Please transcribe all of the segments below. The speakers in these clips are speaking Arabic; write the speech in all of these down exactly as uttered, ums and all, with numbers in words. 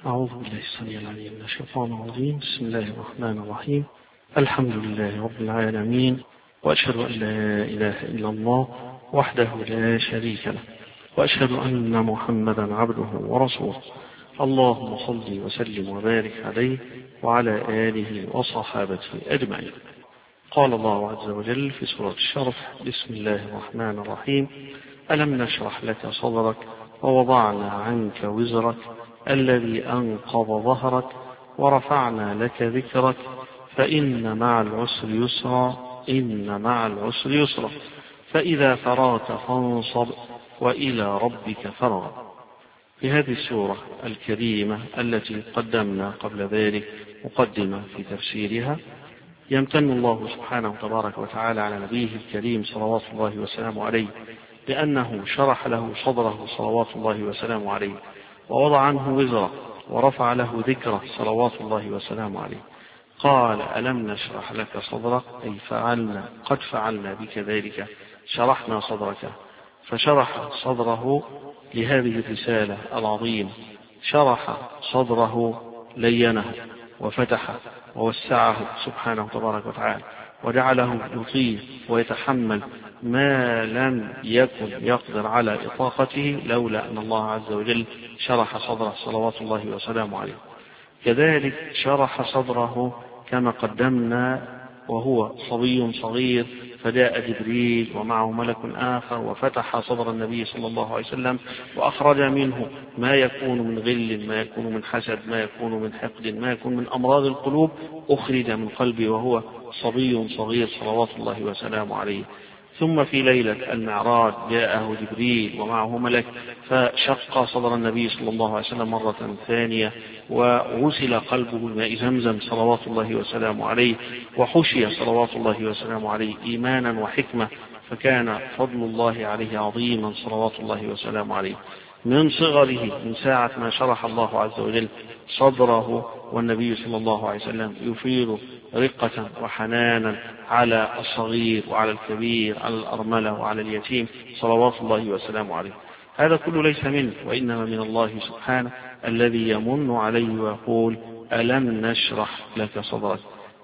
أعوذ بالله السميع العليم من الشيطان الرجيم. بسم الله الرحمن الرحيم. الحمد لله رب العالمين، وأشهد أن لا إله إلا الله وحده لا شريك له، وأشهد أن محمدا عبده ورسوله. اللهم صل وسلم وبارك عليه وعلى آله وصحابته أجمعين. قال الله عز وجل في سورة الشرح: بسم الله الرحمن الرحيم. ألم نشرح لك صدرك ووضعنا عنك وزرك الذي أنقض ظهرك ورفعنا لك ذكرك فإن مع العسر يسرا إن مع العسر يسرا فإذا فرغت فانصب وإلى ربك فارغب. في هذه السورة الكريمة التي قدمنا قبل ذلك مقدمة في تفسيرها، يمتن الله سبحانه تبارك وتعالى على نبيه الكريم صلوات الله وسلامه عليه بأنه شرح له صدره صلوات الله وسلامه عليه، ووضع عنه وزره، ورفع له ذكره صلوات الله وسلامه عليه. قال: ألم نشرح لك صدرك، أي فعلنا قد فعلنا بك ذلك، شرحنا صدرك. فشرح صدره لهذه الرسالة العظيمة، شرح صدره لينه وفتحه ووسعه سبحانه تبارك وتعالى، وجعله يطيق ويتحمل ما لم يكن يقدر على إطاقته لولا أن الله عز وجل شرح صدره صلوات الله وسلامه عليه. كذلك شرح صدره كما قدمنا وهو صبي صغير، فجاء جبريل ومعه ملك آخر وفتح صدر النبي صلى الله عليه وسلم وأخرج منه ما يكون من غل، ما يكون من حسد، ما يكون من حقد، ما يكون من أمراض القلوب، أخرج من قلبه وهو صبي صغير صلوات الله وسلامه عليه. ثم في ليلة المعراج جاءه جبريل ومعه ملك فشق صدر النبي صلى الله عليه وسلم مرة ثانية، وغسل قلبه بماء زمزم صلوات الله وسلامه عليه، وحشي صلوات الله وسلامه عليه إيمانا وحكمة، فكان فضل الله عليه عظيما صلوات الله وسلامه عليه. من صغره، من ساعة ما شرح الله عز وجل صدره والنبي صلى الله عليه وسلم يفيض رقة وحنانا على الصغير وعلى الكبير، على الأرملة وعلى اليتيم صلوات الله وسلامه عليه. هذا كله ليس منه، وإنما من الله سبحانه الذي يمن عليه ويقول: ألم نشرح لك صدرك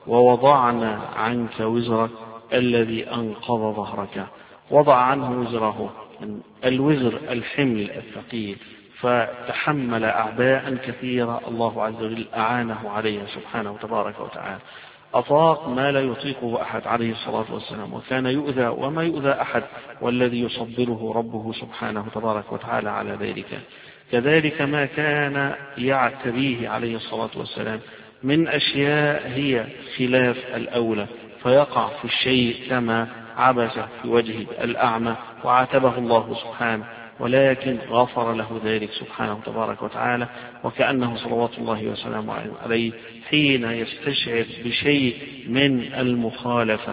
ووضعنا عنك وزرك الذي أنقض ظهرك. وضع عنه وزره، الوزر الحمل الثقيل، فتحمل أعباء كثيرة الله عز وجل أعانه عليها سبحانه تبارك وتعالى. أطاق ما لا يطيقه أحد عليه الصلاة والسلام، وكان يؤذى وما يؤذى أحد، والذي يصبره ربه سبحانه تبارك وتعالى على ذلك. كذلك ما كان يعتريه عليه الصلاة والسلام من أشياء هي خلاف الأولى، فيقع في الشيء كما عبس في وجه الأعمى وعاتبه الله سبحانه، ولكن غفر له ذلك سبحانه تبارك وتعالى، وكأنه صلوات الله وسلامه عليه حين يستشعر بشيء من المخالفة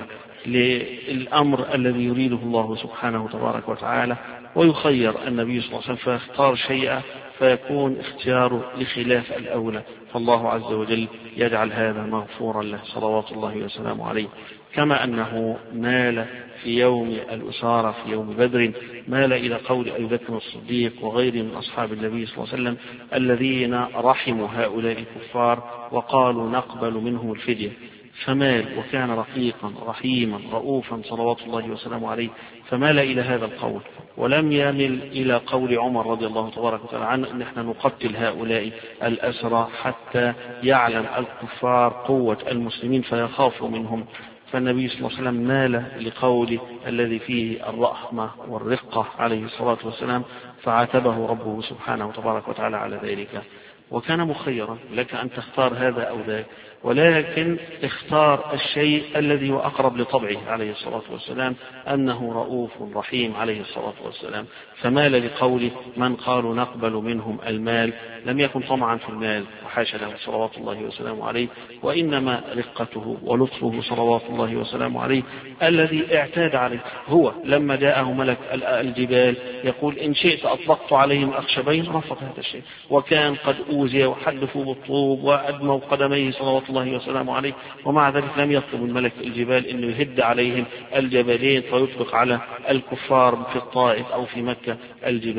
للأمر الذي يريده الله سبحانه تبارك وتعالى، ويخير النبي صلى الله عليه وسلم فيختار شيئا فيكون اختياره لخلاف الأولى، فالله عز وجل يجعل هذا مغفورا له صلوات الله وسلامه عليه. كما أنه مال في يوم الأسارة في يوم بدر، مال إلى قول أبي بكر الصديق وغيره من أصحاب النبي صلى الله عليه وسلم الذين رحموا هؤلاء الكفار وقالوا نقبل منهم الفدية، فمال وكان رقيقا رحيما رؤوفا صلوات الله وسلامه عليه، فمال إلى هذا القول، ولم يمل إلى قول عمر رضي الله تبارك وتعالى عنه أن نحن نقتل هؤلاء الأسرى حتى يعلم الكفار قوة المسلمين فيخافوا منهم. فالنبي صلى الله عليه وسلم مال لقول الذي فيه الرحمة والرقة عليه الصلاة والسلام، فعاتبه ربه سبحانه تبارك وتعالى على ذلك. وكان مخيرا لك أن تختار هذا أو ذاك، ولكن اختار الشيء الذي هو أقرب لطبعه عليه الصلاة والسلام، أنه رؤوف رحيم عليه الصلاة والسلام، فمال لقول من قالوا نقبل منهم المال، لم يكن طمعا في المال وحاشا له صلوات الله وسلامه عليه، وإنما رقته ولطفه صلوات الله وسلامه عليه الذي اعتاد عليه. هو لما جاءه ملك الجبال يقول إن شئت أطلقت عليهم أخشبين، رفض هذا الشيء، وكان قد أوذي وحدفوا بالطوب وأدموا قدميه صلوات الله وسلامه عليه، ومع ذلك لم يطلب الملك الجبال أنه يهد عليهم الجبلين فيطلق على الكفار في الطائف أو في مكة الجبال.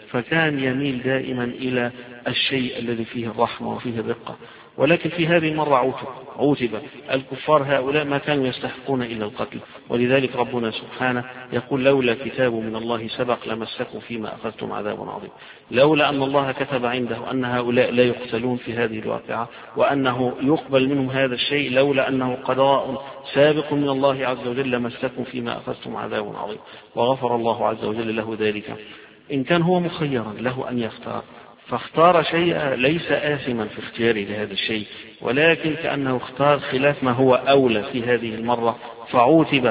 فكان يميل دائما إلى الشيء الذي فيه الرحمة وفيه الرقة. ولكن في هذه المرة عوتب عوتب الكفار هؤلاء ما كانوا يستحقون إلا القتل. ولذلك ربنا سبحانه يقول لولا كتاب من الله سبق لمسكم فيما أخذتم عذاب عظيم. لولا أن الله كتب عنده أن هؤلاء لا يقتلون في هذه الواقعة وأنه يقبل منهم هذا الشيء، لولا أنه قضاء سابق من الله عز وجل لمسكم فيما أخذتم عذاب عظيم، وغفر الله عز وجل له ذلك. إن كان هو مخيرا له أن يختار فاختار شيئا ليس آثما في اختياره لهذا الشيء، ولكن كأنه اختار خلاف ما هو أولى في هذه المرة فعوتب.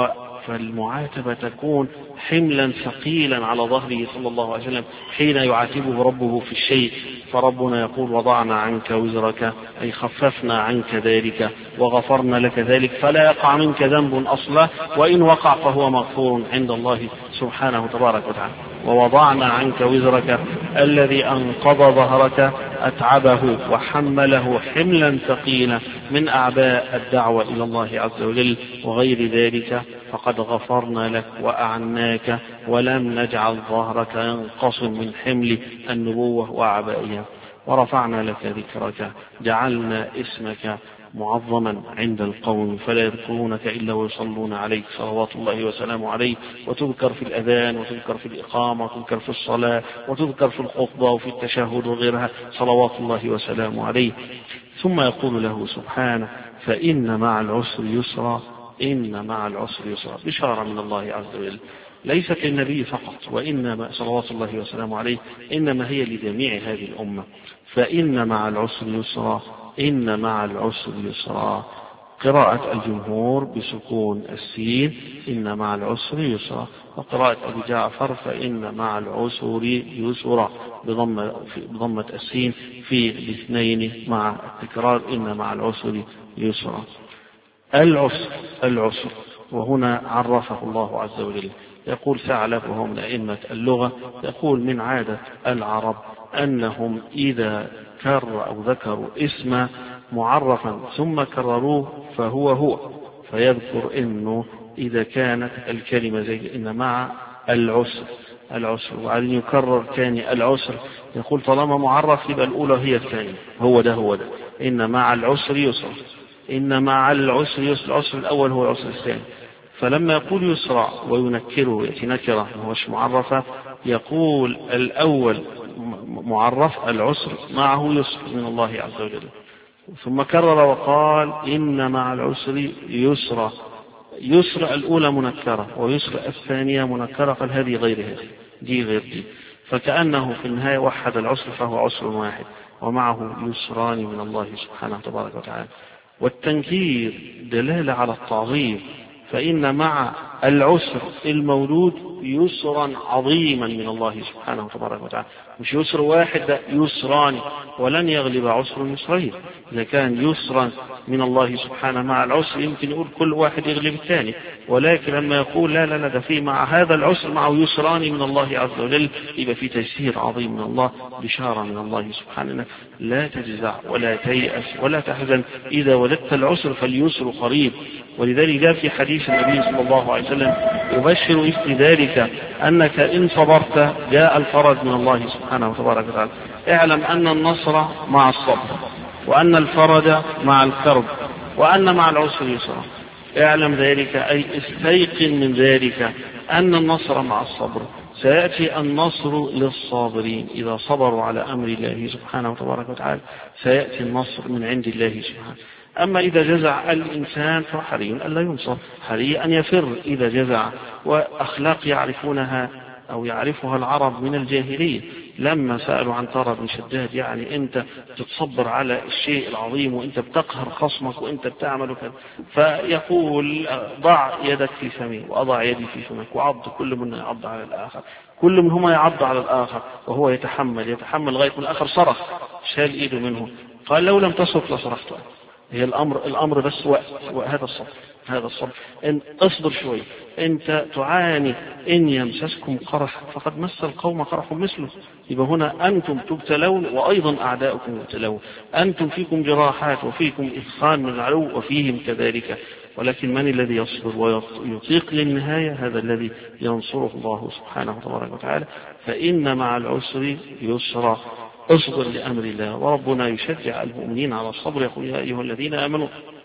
فالمعاتبة تكون حملا ثقيلا على ظهره صلى الله عليه وسلم حين يعاتبه ربه في الشيء. فربنا يقول وضعنا عنك وزرك، أي خففنا عنك ذلك وغفرنا لك ذلك، فلا يقع منك ذنب أصلا، وإن وقع فهو مغفور عند الله سبحانه تبارك وتعالى. ووضعنا عنك وزرك الذي أنقض ظهرك أتعبه وحمله حملا ثقيلا من أعباء الدعوة إلى الله عز وجل وغير ذلك، فقد غفرنا لك وأعناك ولم نجعل ظهرك ينقصم من حمل النبوة وأعبائها. ورفعنا لك ذكرك، جعلنا اسمك معظما عند القوم فلا يذكرونك إلا ويصلون عليك صلوات الله وسلامه عليه، وتذكر في الأذان وتذكر في الإقامة وتذكر في الصلاة وتذكر في الخطبة وفي التشهد وغيرها صلوات الله وسلامه عليه. ثم يقول له سبحانه فإن مع العسر يسرا، إن مع العسر يسرا، بشارة من الله عز وجل ليست للنبي فقط، وإنما صلوات الله وسلامه عليه إنما هي لجميع هذه الأمة. فإن مع العسر يسرا، إن مع العسر يسرا. قراءة الجمهور بسكون السين إن مع العسر يسرا، وقراءة أبي جعفر فإن مع العسر يسرا بضمة, بضمة السين في الاثنين مع التكرار إن مع العسر يسرا. العسر العسر وهنا عرفه الله عز وجل. يقول ثعلب وهو من أئمة اللغة يقول من عادة العرب أنهم إذا كرروا أو ذكروا اسم معرفا ثم كرروه فهو هو، فيذكر إنه إذا كانت الكلمة زي إن مع العسر العسر وبعدين يكرر ثاني العسر، يقول طالما معرف يبقى الأولى هي الثانية، هو ده هو ده إن مع العسر يسر، إن مع العسر يسر، العسر الأول هو العسر الثاني. فلما يقول يسرع وينكره يأتي نكرة وهوش معرفة، يقول الأول معرف العسر معه يسر من الله عز وجل، ثم كرر وقال إن مع العسر يسرا، يسر الأولى منكرة ويسر الثانية منكرة، قال هذه غير هذه دي غير دي، فكأنه في النهاية وحد العسر فهو عسر واحد ومعه يسران من الله سبحانه تبارك وتعالى. والتنكير دلالة على التعظيم، فإن مع العسر المولود يسرا عظيما من الله سبحانه تبارك وتعالى، مش يسر واحد ده يسران، ولن يغلب عسر يسرين. إذا كان يسرا من الله سبحانه مع العسر يمكن يقول كل واحد يغلب الثاني، ولكن لما يقول لا لا لا ده في مع هذا العسر معه يسران من الله عز وجل يبقى في تيسير عظيم من الله، بشارة من الله سبحانه. لا تجزع ولا تيأس ولا تحزن، إذا وجدت العسر فاليسر قريب. ولذلك جاء في حديث النبي صلى الله عليه وسلم يبشر مثل ذلك أنك إن صبرت جاء الفرج من الله سبحانه وتبارك وتعالى. اعلم أن النصر مع الصبر، وأن الفرج مع الكرب، وأن مع العسر يسرا. اعلم ذلك أي استيقن من ذلك أن النصر مع الصبر، سيأتي النصر للصابرين إذا صبروا على أمر الله سبحانه وتبارك وتعالى، سيأتي النصر من عند الله سبحانه. أما إذا جزع الإنسان فحري ألا ينصر، حري أن يفر إذا جزع. وأخلاق يعرفونها أو يعرفها العرب من الجاهلية، لما سألوا عن طارق بن شداد يعني أنت تتصبر على الشيء العظيم وأنت بتقهر خصمك وأنت بتعمل كذا، فيقول ضع يدك في فمي وأضع يدي في فمك وعض، كل منا يعض على الآخر، كل منهما يعض على الآخر وهو يتحمل يتحمل لغاية من الآخر صرخ شال إيده منه، قال لو لم تصرخ لصرخت. هي الأمر الأمر بس وقت، وهذا الصبر هذا الصبر إن اصبر شوي. أنت تعاني إن يمسسكم قرح فقد مس القوم قرح مثله، يبقى هنا أنتم تبتلون وأيضا أعداؤكم يبتلون، أنتم فيكم جراحات وفيكم إثخان من العدو وفيهم كذلك، ولكن من الذي يصبر ويطيق للنهاية؟ هذا الذي ينصره الله سبحانه وتبارك وتعالى. فإن مع العسر يسرا، اصبر لأمر الله. وربنا يشجع المؤمنين على الصبر، يقول يا أيها الذين آمنوا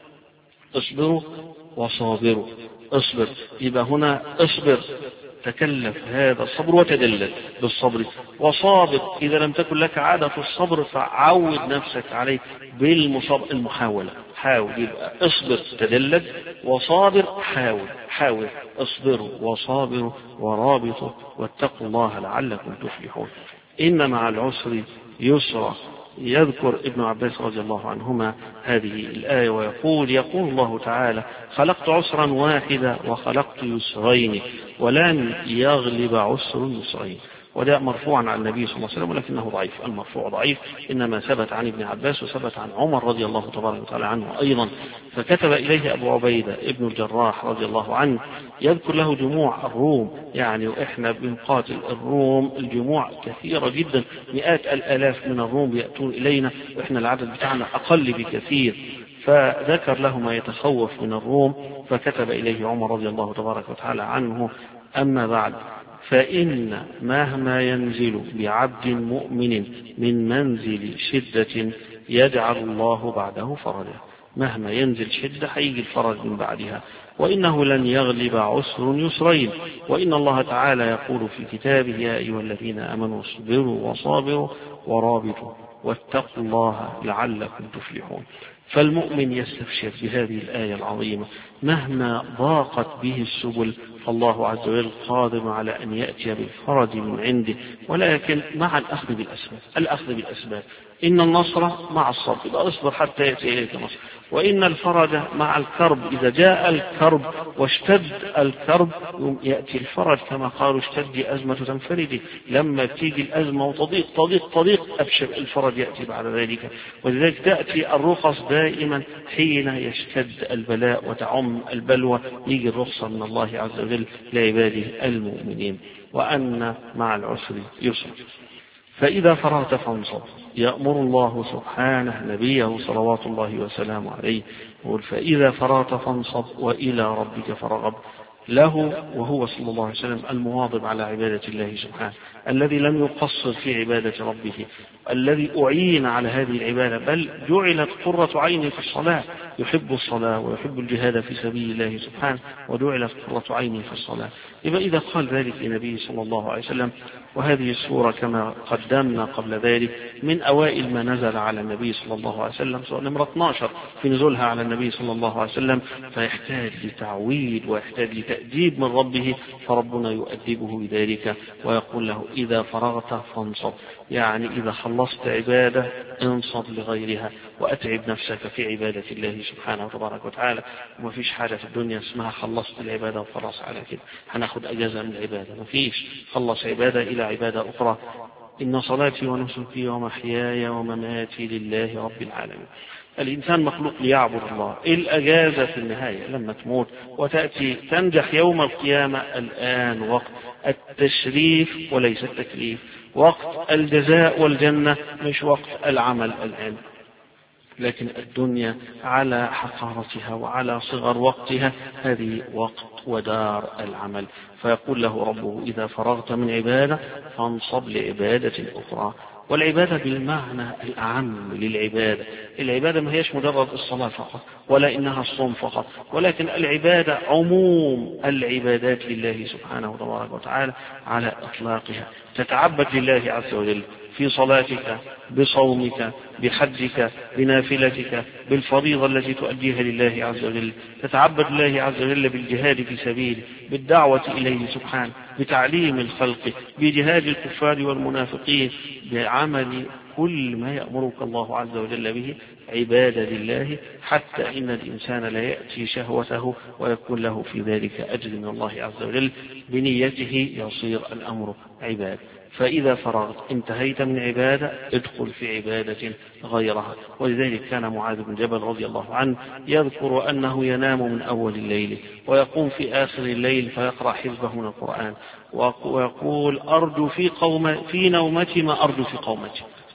اصبروا وصابروا. اصبر، يبقى هنا اصبر، تكلف هذا الصبر وتدلل بالصبر. وصابر، إذا لم تكن لك عادة الصبر فعود نفسك عليه بالمحاولة، حاول. يبقى اصبر تدلل، وصابر حاول حاول اصبروا وصابروا ورابطوا واتقوا الله لعلكم تفلحون. إن مع العسر يسرا. يذكر ابن عباس رضي الله عنهما هذه الآية ويقول يقول الله تعالى خلقت عسرا واحدا وخلقت يسرين ولن يغلب عسر يسرين. وده مرفوعا عن النبي صلى الله عليه وسلم ولكنه ضعيف. المرفوع ضعيف، إنما ثبت عن ابن عباس وثبت عن عمر رضي الله تبارك وتعالى عنه أيضا. فكتب إليه أبو عبيدة ابن الجراح رضي الله عنه يذكر له جموع الروم، يعني وإحنا بنقاتل الروم الجموع كثيرة جدا، مئات الآلاف من الروم يأتون إلينا وإحنا العدد بتاعنا أقل بكثير. فذكر له ما يتخوف من الروم، فكتب إليه عمر رضي الله تبارك وتعالى عنه أما بعد فإن مهما ينزل بعبد مؤمن من منزل شدة يجعل الله بعده فرجا. مهما ينزل شدة هيجي الفرج من بعدها. وإنه لن يغلب عسر يسرين. وإن الله تعالى يقول في كتابه يا أيها الذين آمنوا اصبروا وصابروا ورابطوا واتقوا الله لعلكم تفلحون. فالمؤمن يستبشر بهذه الآية العظيمة مهما ضاقت به السبل، فالله عز وجل قادر على أن يأتي بالفرج من عنده، ولكن مع الأخذ بالأسباب. الأخذ بالأسباب، إن النصر مع الصبر، يبقى اصبر حتى يأتي إليك النصر. وإن الفرج مع الكرب، إذا جاء الكرب واشتد الكرب يأتي الفرج، كما قالوا اشتد أزمة تنفرج. لما تيجي الأزمة وتضيق تضيق تضيق أبشر الفرج يأتي بعد ذلك. ولذلك تأتي الرخص دائما حين يشتد البلاء وتعم البلوى، يجي الرخصة من الله عز وجل لعباده المؤمنين. وأن مع العسر يسر. فإذا فرغت فانصب. يأمر الله سبحانه نبيه صلوات الله وسلامه عليه يقول فإذا فرغت فانصب وإلى ربك فارغب. له وهو صلى الله عليه وسلم المواظب على عبادة الله سبحانه، الذي لم يقصر في عبادة ربه، الذي أعين على هذه العبادة، بل جعلت قرة عينه في الصلاة. يحب الصلاة ويحب الجهاد في سبيل الله سبحانه، وجعلت قرة عينه في الصلاة. يبقى إذا قال ذلك لنبي صلى الله عليه وسلم، وهذه السورة كما قدمنا قبل ذلك من أوائل ما نزل على النبي صلى الله عليه وسلم، سورة نمرة اثني عشر في نزولها على النبي صلى الله عليه وسلم، فيحتاج لتعويد ويحتاج لتأديب من ربه، فربنا يؤدبه بذلك ويقول له إذا فرغت فانصب، يعني إذا خلصت عبادة انصب لغيرها وأتعب نفسك في عبادة الله سبحانه وتبارك وتعالى. وما فيش حاجة في الدنيا اسمها خلصت العبادة وخلاص على كده هناخد أجازة من العبادة، ما فيش. خلص عبادة إلى عبادة أخرى. إن صلاتي ونسكي ومحياي ومماتي لله رب العالمين. الإنسان مخلوق ليعبد الله. الأجازة في النهاية لما تموت وتأتي تنجح يوم القيامة. الآن وقت التشريف وليس التكليف، وقت الجزاء والجنة مش وقت العمل الآن. لكن الدنيا على حقارتها وعلى صغر وقتها هذه وقت ودار العمل. فيقول له ربه إذا فرغت من عبادة فانصب لعبادة أخرى. والعبادة بالمعنى الأعم للعبادة. العبادة ما هيش مجرد الصلاة فقط ولا إنها الصوم فقط، ولكن العبادة عموم العبادات لله سبحانه وتبارك وتعالى على إطلاقها. تتعبد لله عز وجل في صلاتك، بصومك، بحجك، بنافلتك، بالفريضة التي تؤديها لله عز وجل. تتعبد لله عز وجل بالجهاد في سبيله، بالدعوة إليه سبحانه، بتعليم الخلق، بجهاد الكفار والمنافقين، بعمل كل ما يأمرك الله عز وجل به عبادة لله، حتى إن الإنسان لا يأتي شهوته ويكون له في ذلك أجر من الله عز وجل. بنيته يصير الأمر عبادة. فإذا فرغت انتهيت من عبادة ادخل في عبادة غيرها. ولذلك كان معاذ بن جبل رضي الله عنه يذكر أنه ينام من أول الليل ويقوم في آخر الليل فيقرأ حزبه من القرآن ويقول أرجو في قوم في نومتي ما أرجو في قومتي.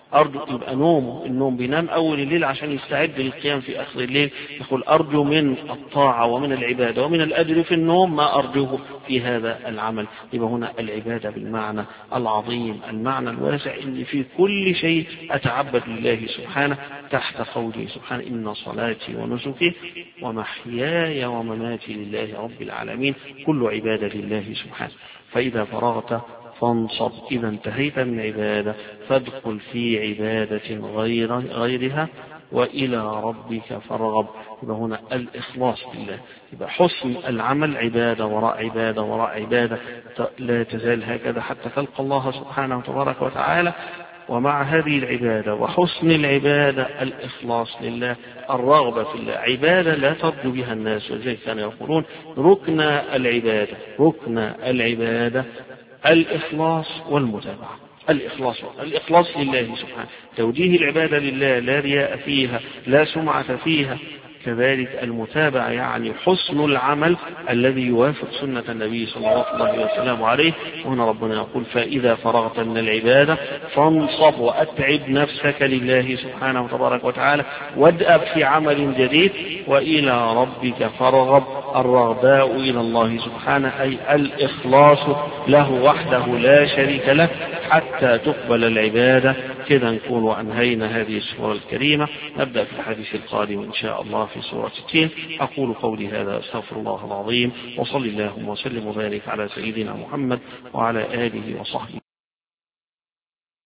أرجو يبقى نومه، النوم بينام أول الليل عشان يستعد للقيام في آخر الليل. يقول أرجو من الطاعة ومن العبادة ومن الأجر في النوم ما أرجوه في هذا العمل. يبقى هنا العبادة بالمعنى العظيم، المعنى الواسع، إن في كل شيء أتعبد لله سبحانه تحت قوله سبحانه إن صلاتي ونسكي ومحياي ومماتي لله رب العالمين، كل عبادة لله سبحانه. فإذا فرغت فانصب، إذا انتهيت من عبادة فادخل في عبادة غير غيرها وإلى ربك فارغب. يبقى هنا الإخلاص لله، يبقى حسن العمل عبادة وراء عبادة وراء عبادة لا تزال هكذا حتى تلقى الله سبحانه وتبارك وتعالى. ومع هذه العبادة وحسن العبادة الإخلاص لله، الرغبة في الله، عبادة لا ترجو بها الناس. وذلك كانوا يقولون ركن العبادة، ركن العبادة الإخلاص والمتابعة. الإخلاص الإخلاص لله سبحانه، توجيه العبادة لله، لا رياء فيها لا سمعة فيها. كذلك المتابعة يعني حسن العمل الذي يوافق سنة النبي صلى الله عليه وسلم عليه. وهنا ربنا يقول فإذا فرغت من العبادة فانصب وأتعب نفسك لله سبحانه وتبارك وتعالى وادأب في عمل جديد وإلى ربك فارغب. الرغباء إلى الله سبحانه أي الإخلاص له وحده لا شريك له حتى تقبل العبادة. كذا نكون وأنهينا هذه السورة الكريمة. نبدأ في الحديث القادم إن شاء الله في سورة ستين. أقول قولي هذا أستغفر الله العظيم، وصل اللهم وسلم وبارك على سيدنا محمد وعلى آله وصحبه.